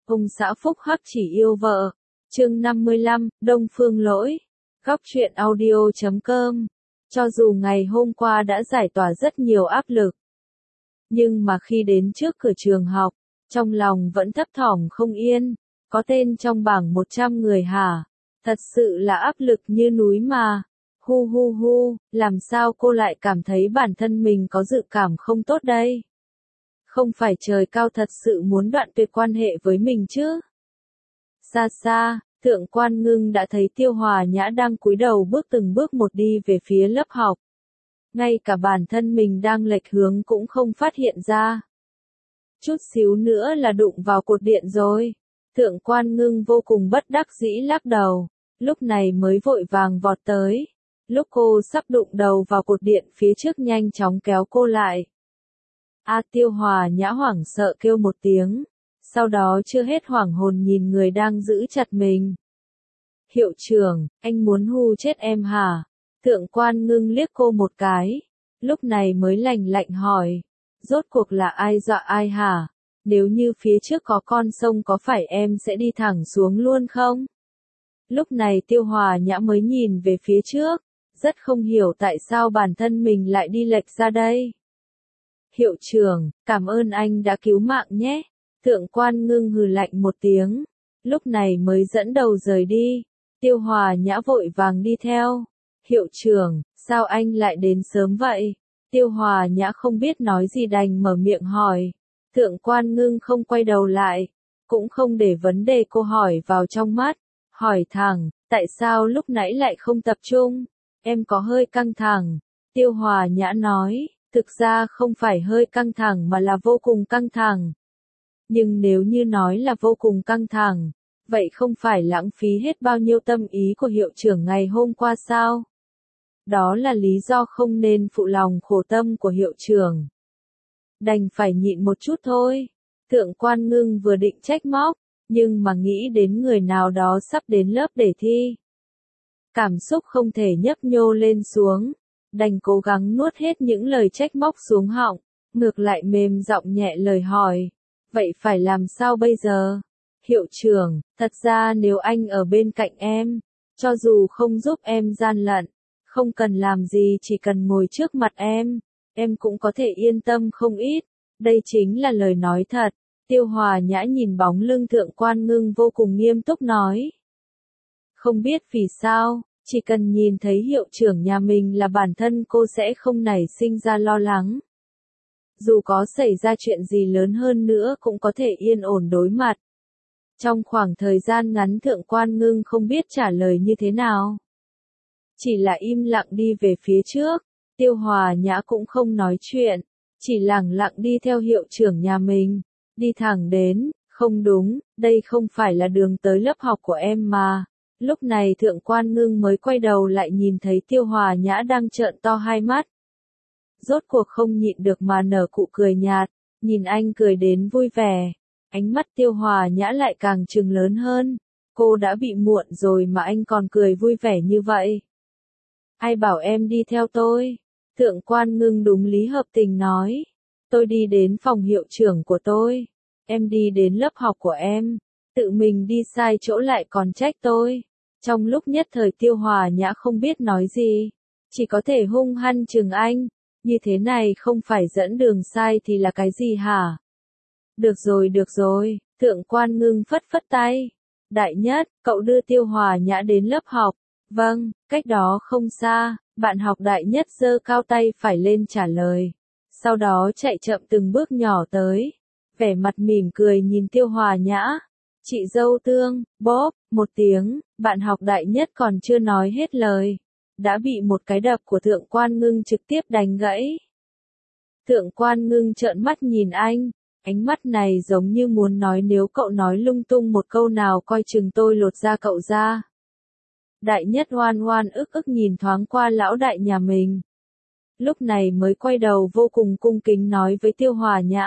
Ông xã phúc hắc chỉ yêu vợ. Chương 55, Đông Phương Lỗi. Góc truyện audio.com. Cho dù ngày hôm qua đã giải tỏa rất nhiều áp lực, nhưng mà khi đến trước cửa trường học, trong lòng vẫn thấp thỏm không yên. Có tên trong bảng 100 người hả? Thật sự là áp lực như núi mà. Hu hu hu, làm sao cô lại cảm thấy bản thân mình có dự cảm không tốt đây? Không phải trời cao thật sự muốn đoạn tuyệt quan hệ với mình chứ? Xa xa, Thượng Quan Ngưng đã thấy Tiêu Hòa Nhã đang cúi đầu bước từng bước một đi về phía lớp học. Ngay cả bản thân mình đang lệch hướng cũng không phát hiện ra. Chút xíu nữa là đụng vào cột điện rồi. Thượng Quan Ngưng vô cùng bất đắc dĩ lắc đầu, lúc này mới vội vàng vọt tới. Lúc cô sắp đụng đầu vào cột điện phía trước nhanh chóng kéo cô lại. Tiêu Hòa Nhã hoảng sợ kêu một tiếng, sau đó chưa hết hoảng hồn nhìn người đang giữ chặt mình. Hiệu trưởng, anh muốn hù chết em hả? Thượng Quan Ngưng liếc cô một cái, lúc này mới lạnh lạnh hỏi, rốt cuộc là ai dọa ai hả? Nếu như phía trước có con sông có phải em sẽ đi thẳng xuống luôn không? Lúc này Tiêu Hòa Nhã mới nhìn về phía trước, rất không hiểu tại sao bản thân mình lại đi lệch ra đây. Hiệu trưởng, cảm ơn anh đã cứu mạng nhé. Thượng Quan Ngưng hừ lạnh một tiếng, lúc này mới dẫn đầu rời đi. Tiêu Hòa Nhã vội vàng đi theo. Hiệu trưởng, sao anh lại đến sớm vậy? Tiêu Hòa Nhã không biết nói gì đành mở miệng hỏi. Thượng Quan Ngưng không quay đầu lại, cũng không để vấn đề cô hỏi vào trong mắt, hỏi thẳng, tại sao lúc nãy lại không tập trung? Em có hơi căng thẳng. Tiêu Hòa Nhã nói, thực ra không phải hơi căng thẳng mà là vô cùng căng thẳng. Nhưng nếu như nói là vô cùng căng thẳng, vậy không phải lãng phí hết bao nhiêu tâm ý của hiệu trưởng ngày hôm qua sao? Đó là lý do không nên phụ lòng khổ tâm của hiệu trưởng. Đành phải nhịn một chút thôi. Thượng Quan Ngưng vừa định trách móc, nhưng mà nghĩ đến người nào đó sắp đến lớp để thi. Cảm xúc không thể nhấp nhô lên xuống, đành cố gắng nuốt hết những lời trách móc xuống họng, ngược lại mềm giọng nhẹ lời hỏi. Vậy phải làm sao bây giờ? Hiệu trưởng, thật ra nếu anh ở bên cạnh em, cho dù không giúp em gian lận, không cần làm gì chỉ cần ngồi trước mặt em cũng có thể yên tâm không ít. Đây chính là lời nói thật. Tiêu Hòa Nhã nhìn bóng lưng Thượng Quan Ngưng vô cùng nghiêm túc nói. Không biết vì sao, chỉ cần nhìn thấy hiệu trưởng nhà mình là bản thân cô sẽ không nảy sinh ra lo lắng. Dù có xảy ra chuyện gì lớn hơn nữa cũng có thể yên ổn đối mặt. Trong khoảng thời gian ngắn Thượng Quan Ngưng không biết trả lời như thế nào. Chỉ là im lặng đi về phía trước, Tiêu Hòa Nhã cũng không nói chuyện, chỉ lẳng lặng đi theo hiệu trưởng nhà mình, đi thẳng đến, không đúng, đây không phải là đường tới lớp học của em mà. Lúc này Thượng Quan Ngưng mới quay đầu lại nhìn thấy Tiêu Hòa Nhã đang trợn to hai mắt. Rốt cuộc không nhịn được mà nở cụ cười nhạt, nhìn anh cười đến vui vẻ, ánh mắt Tiêu Hòa Nhã lại càng trừng lớn hơn. Cô đã bị muộn rồi mà anh còn cười vui vẻ như vậy. Ai bảo em đi theo tôi? Thượng Quan Ngưng đúng lý hợp tình nói. Tôi đi đến phòng hiệu trưởng của tôi. Em đi đến lớp học của em. Tự mình đi sai chỗ lại còn trách tôi. Trong lúc nhất thời Tiêu Hòa Nhã không biết nói gì. Chỉ có thể hung hăng chừng anh. Như thế này không phải dẫn đường sai thì là cái gì hả? Được rồi. Thượng Quan Ngưng phất phất tay. Đại Nhất, cậu đưa Tiêu Hòa Nhã đến lớp học. Vâng, cách đó không xa, bạn học Đại Nhất giơ cao tay phải lên trả lời. Sau đó chạy chậm từng bước nhỏ tới. Vẻ mặt mỉm cười nhìn Tiêu Hòa Nhã. Chị dâu Tương, bóp, một tiếng, bạn học Đại Nhất còn chưa nói hết lời. Đã bị một cái đập của Thượng Quan Ngưng trực tiếp đánh gãy. Thượng Quan Ngưng trợn mắt nhìn anh. Ánh mắt này giống như muốn nói nếu cậu nói lung tung một câu nào coi chừng tôi lột da cậu ra. Đại Nhất oan oan ức ức nhìn thoáng qua lão đại nhà mình. Lúc này mới quay đầu vô cùng cung kính nói với Tiêu Hòa Nhã.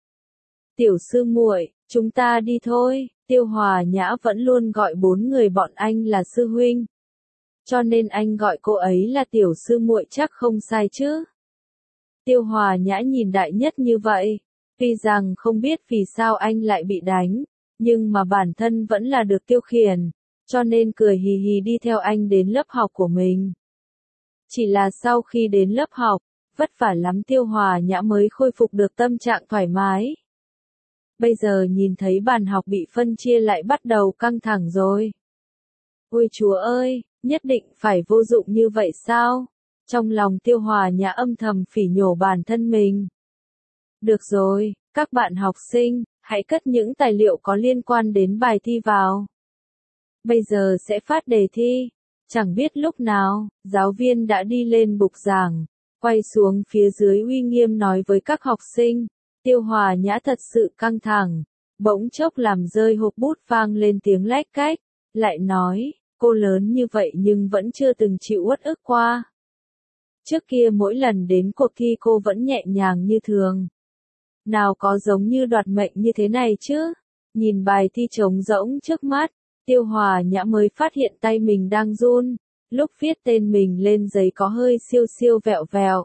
Tiểu sư muội, chúng ta đi thôi. Tiêu Hòa Nhã vẫn luôn gọi bốn người bọn anh là sư huynh. Cho nên anh gọi cô ấy là tiểu sư muội chắc không sai chứ. Tiêu Hòa Nhã nhìn Đại Nhất như vậy. Tuy rằng không biết vì sao anh lại bị đánh, nhưng mà bản thân vẫn là được tiêu khiển, cho nên cười hì hì đi theo anh đến lớp học của mình. Chỉ là sau khi đến lớp học, vất vả lắm Tiêu Hòa Nhã mới khôi phục được tâm trạng thoải mái. Bây giờ nhìn thấy bàn học bị phân chia lại bắt đầu căng thẳng rồi. Ôi chúa ơi, nhất định phải vô dụng như vậy sao? Trong lòng Tiêu Hòa Nhã âm thầm phỉ nhổ bản thân mình. Được rồi, các bạn học sinh, hãy cất những tài liệu có liên quan đến bài thi vào. Bây giờ sẽ phát đề thi. Chẳng biết lúc nào, giáo viên đã đi lên bục giảng, quay xuống phía dưới uy nghiêm nói với các học sinh. Tiêu Hòa Nhã thật sự căng thẳng, bỗng chốc làm rơi hộp bút vang lên tiếng lách cách, lại nói, cô lớn như vậy nhưng vẫn chưa từng chịu uất ức qua. Trước kia mỗi lần đến cuộc thi cô vẫn nhẹ nhàng như thường. Nào có giống như đoạt mệnh như thế này chứ? Nhìn bài thi trống rỗng trước mắt, Tiêu Hòa Nhã mới phát hiện tay mình đang run, lúc viết tên mình lên giấy có hơi siêu siêu vẹo vẹo.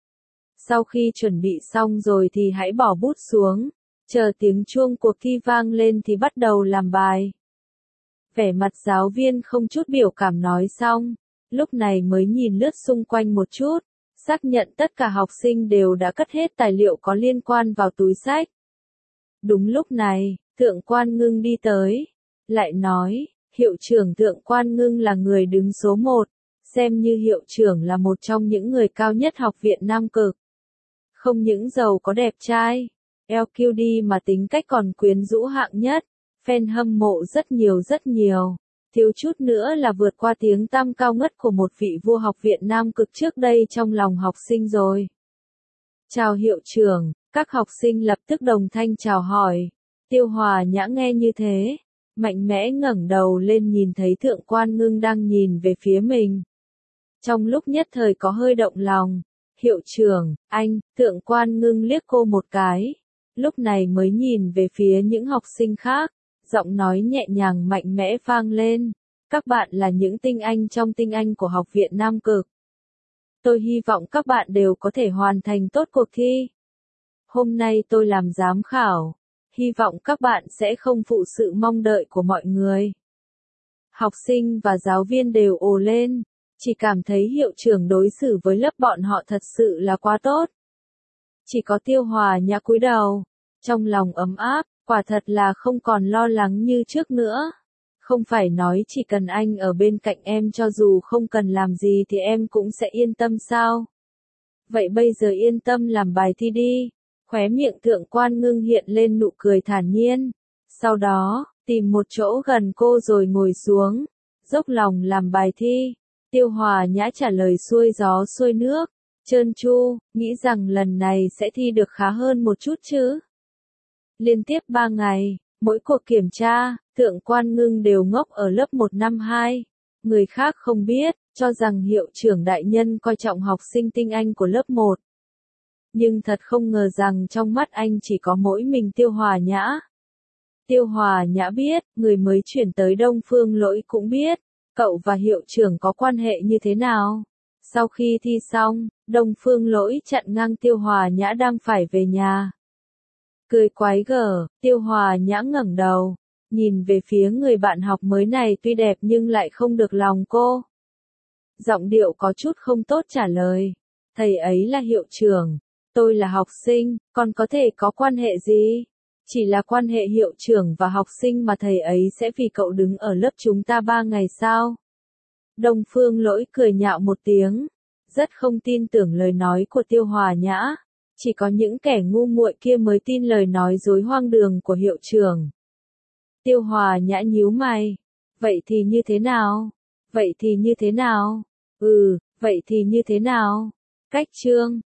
Sau khi chuẩn bị xong rồi thì hãy bỏ bút xuống, chờ tiếng chuông cuộc thi vang lên thì bắt đầu làm bài. Vẻ mặt giáo viên không chút biểu cảm nói xong, lúc này mới nhìn lướt xung quanh một chút, xác nhận tất cả học sinh đều đã cất hết tài liệu có liên quan vào túi xách. Đúng lúc này, Thượng Quan Ngưng đi tới, lại nói, hiệu trưởng Thượng Quan Ngưng là người đứng số 1, xem như hiệu trưởng là một trong những người cao nhất học viện Nam Cực. Không những giàu có đẹp trai, LQD mà tính cách còn quyến rũ hạng nhất, fan hâm mộ rất nhiều, thiếu chút nữa là vượt qua tiếng tăm cao ngất của một vị vua học viện Nam Cực trước đây trong lòng học sinh rồi. Chào hiệu trưởng, các học sinh lập tức đồng thanh chào hỏi. Tiêu Hòa Nhã nghe như thế, mạnh mẽ ngẩng đầu lên nhìn thấy Thượng Quan Ngưng đang nhìn về phía mình. Trong lúc nhất thời có hơi động lòng, hiệu trưởng, anh, Thượng Quan Ngưng liếc cô một cái, lúc này mới nhìn về phía những học sinh khác, giọng nói nhẹ nhàng mạnh mẽ vang lên, các bạn là những tinh anh trong tinh anh của học viện Nam Cực. Tôi hy vọng các bạn đều có thể hoàn thành tốt cuộc thi. Hôm nay tôi làm giám khảo, hy vọng các bạn sẽ không phụ sự mong đợi của mọi người. Học sinh và giáo viên đều ồ lên, chỉ cảm thấy hiệu trưởng đối xử với lớp bọn họ thật sự là quá tốt. Chỉ có Tiêu Hòa Nhã cúi đầu, trong lòng ấm áp, quả thật là không còn lo lắng như trước nữa. Không phải nói chỉ cần anh ở bên cạnh em cho dù không cần làm gì thì em cũng sẽ yên tâm sao? Vậy bây giờ yên tâm làm bài thi đi. Khóe miệng Thượng Quan Ngưng hiện lên nụ cười thản nhiên. Sau đó, tìm một chỗ gần cô rồi ngồi xuống, dốc lòng làm bài thi. Tiêu Hòa Nhã trả lời xuôi gió xuôi nước, trơn tru, nghĩ rằng lần này sẽ thi được khá hơn một chút chứ. Liên tiếp 3 ngày, mỗi cuộc kiểm tra, Thượng Quan Ngưng đều ngốc ở lớp 1 năm 2. Người khác không biết, cho rằng hiệu trưởng đại nhân coi trọng học sinh tinh anh của lớp 1. Nhưng thật không ngờ rằng trong mắt anh chỉ có mỗi mình Tiêu Hòa Nhã. Tiêu Hòa Nhã biết, người mới chuyển tới Đông Phương Lỗi cũng biết, cậu và hiệu trưởng có quan hệ như thế nào. Sau khi thi xong, Đông Phương Lỗi chặn ngang Tiêu Hòa Nhã đang phải về nhà. Cười quái gở, Tiêu Hòa Nhã ngẩng đầu, nhìn về phía người bạn học mới này tuy đẹp nhưng lại không được lòng cô. Giọng điệu có chút không tốt trả lời, thầy ấy là hiệu trưởng, tôi là học sinh, còn có thể có quan hệ gì? Chỉ là quan hệ hiệu trưởng và học sinh mà thầy ấy sẽ vì cậu đứng ở lớp chúng ta 3 ngày sao? Đông Phương Lỗi cười nhạo một tiếng, rất không tin tưởng lời nói của Tiêu Hòa Nhã. Chỉ có những kẻ ngu muội kia mới tin lời nói dối hoang đường của hiệu trưởng. Tiêu Hòa Nhã nhíu mày. Vậy thì như thế nào? Vậy thì như thế nào? Vậy thì như thế nào? Cách chương